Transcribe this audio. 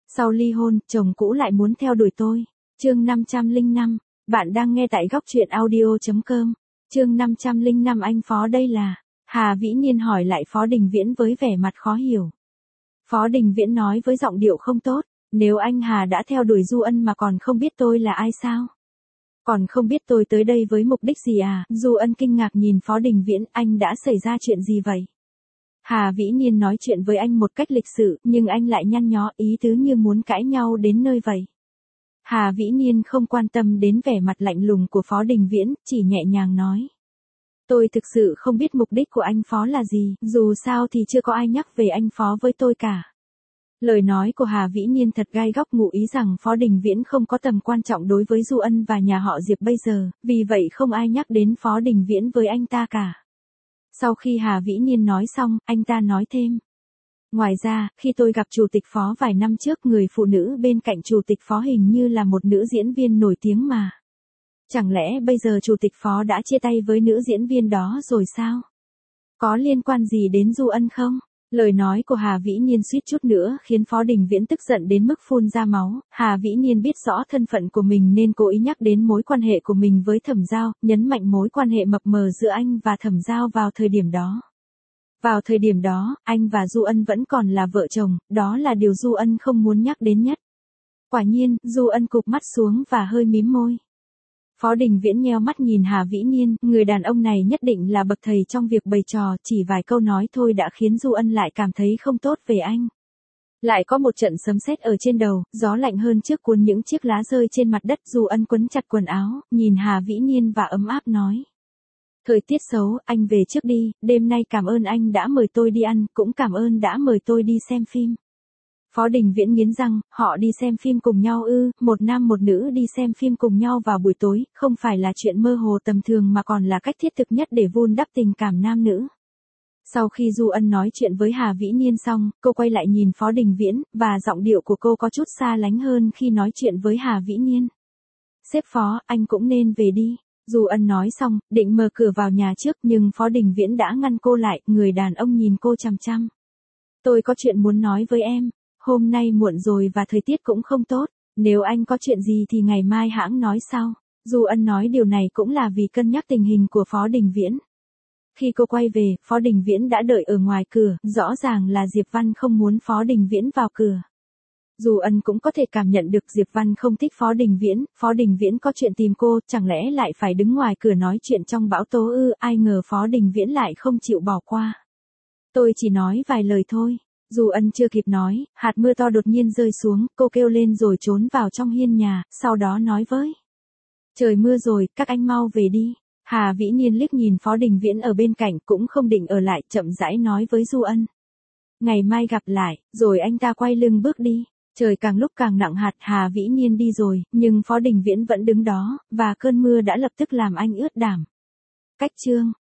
Sau ly hôn, chồng cũ lại muốn theo đuổi tôi. Chương 505, bạn đang nghe tại góc truyện audio.com. Chương 505 anh Phó đây là. Hà Vĩ Niên hỏi lại Phó Đình Viễn với vẻ mặt khó hiểu. Phó Đình Viễn nói với giọng điệu không tốt, nếu anh Hà đã theo đuổi Du Ân mà còn không biết tôi là ai sao? Còn không biết tôi tới đây với mục đích gì à? Du Ân kinh ngạc nhìn Phó Đình Viễn, anh đã xảy ra chuyện gì vậy? Hà Vĩ Niên nói chuyện với anh một cách lịch sự, nhưng anh lại nhăn nhó, ý tứ như muốn cãi nhau đến nơi vậy. Hà Vĩ Niên không quan tâm đến vẻ mặt lạnh lùng của Phó Đình Viễn, chỉ nhẹ nhàng nói. Tôi thực sự không biết mục đích của anh Phó là gì, dù sao thì chưa có ai nhắc về anh Phó với tôi cả. Lời nói của Hà Vĩ Niên thật gai góc, ngụ ý rằng Phó Đình Viễn không có tầm quan trọng đối với Du Ân và nhà họ Diệp bây giờ, vì vậy không ai nhắc đến Phó Đình Viễn với anh ta cả. Sau khi Hà Vĩ Niên nói xong, anh ta nói thêm. Ngoài ra, khi tôi gặp Chủ tịch Phó vài năm trước, người phụ nữ bên cạnh Chủ tịch Phó hình như là một nữ diễn viên nổi tiếng mà. Chẳng lẽ bây giờ Chủ tịch Phó đã chia tay với nữ diễn viên đó rồi sao? Có liên quan gì đến Du Ân không? Lời nói của Hà Vĩ Niên suýt chút nữa khiến Phó Đình Viễn tức giận đến mức phun ra máu. Hà Vĩ Niên biết rõ thân phận của mình nên cố ý nhắc đến mối quan hệ của mình với Thẩm Giao, nhấn mạnh mối quan hệ mập mờ giữa anh và Thẩm Giao vào thời điểm đó. Vào thời điểm đó, anh và Du Ân vẫn còn là vợ chồng, đó là điều Du Ân không muốn nhắc đến nhất. Quả nhiên, Du Ân cụp mắt xuống và hơi mím môi. Phó Đình Viễn nheo mắt nhìn Hà Vĩ Niên, người đàn ông này nhất định là bậc thầy trong việc bày trò, chỉ vài câu nói thôi đã khiến Du Ân lại cảm thấy không tốt về anh. Lại có một trận sấm sét ở trên đầu, gió lạnh hơn trước cuốn những chiếc lá rơi trên mặt đất. Du Ân quấn chặt quần áo, nhìn Hà Vĩ Niên và ấm áp nói. Thời tiết xấu, anh về trước đi, đêm nay cảm ơn anh đã mời tôi đi ăn, cũng cảm ơn đã mời tôi đi xem phim. Phó Đình Viễn nghiến răng, họ đi xem phim cùng nhau ư? Một nam một nữ đi xem phim cùng nhau vào buổi tối, không phải là chuyện mơ hồ tầm thường mà còn là cách thiết thực nhất để vun đắp tình cảm nam nữ. Sau khi Du Ân nói chuyện với Hà Vĩ Niên xong, cô quay lại nhìn Phó Đình Viễn, và giọng điệu của cô có chút xa lánh hơn khi nói chuyện với Hà Vĩ Niên. Sếp Phó, anh cũng nên về đi. Du Ân nói xong, định mở cửa vào nhà trước nhưng Phó Đình Viễn đã ngăn cô lại, người đàn ông nhìn cô chằm chằm. Tôi có chuyện muốn nói với em. Hôm nay muộn rồi và thời tiết cũng không tốt, nếu anh có chuyện gì thì ngày mai hãng nói sau. Du Ân nói điều này cũng là vì cân nhắc tình hình của Phó Đình Viễn. Khi cô quay về, Phó Đình Viễn đã đợi ở ngoài cửa, rõ ràng là Diệp Văn không muốn Phó Đình Viễn vào cửa. Du Ân cũng có thể cảm nhận được Diệp Văn không thích Phó Đình Viễn có chuyện tìm cô, chẳng lẽ lại phải đứng ngoài cửa nói chuyện trong bão tố ư? Ai ngờ Phó Đình Viễn lại không chịu bỏ qua. Tôi chỉ nói vài lời thôi. Du Ân chưa kịp nói, hạt mưa to đột nhiên rơi xuống, cô kêu lên rồi trốn vào trong hiên nhà, sau đó nói với. Trời mưa rồi, các anh mau về đi. Hà Vĩ Niên liếc nhìn Phó Đình Viễn ở bên cạnh cũng không định ở lại, chậm rãi nói với Du Ân. Ngày mai gặp lại, rồi anh ta quay lưng bước đi. Trời càng lúc càng nặng hạt, Hà Vĩ Niên đi rồi, nhưng Phó Đình Viễn vẫn đứng đó, và cơn mưa đã lập tức làm anh ướt đẫm. Cách chương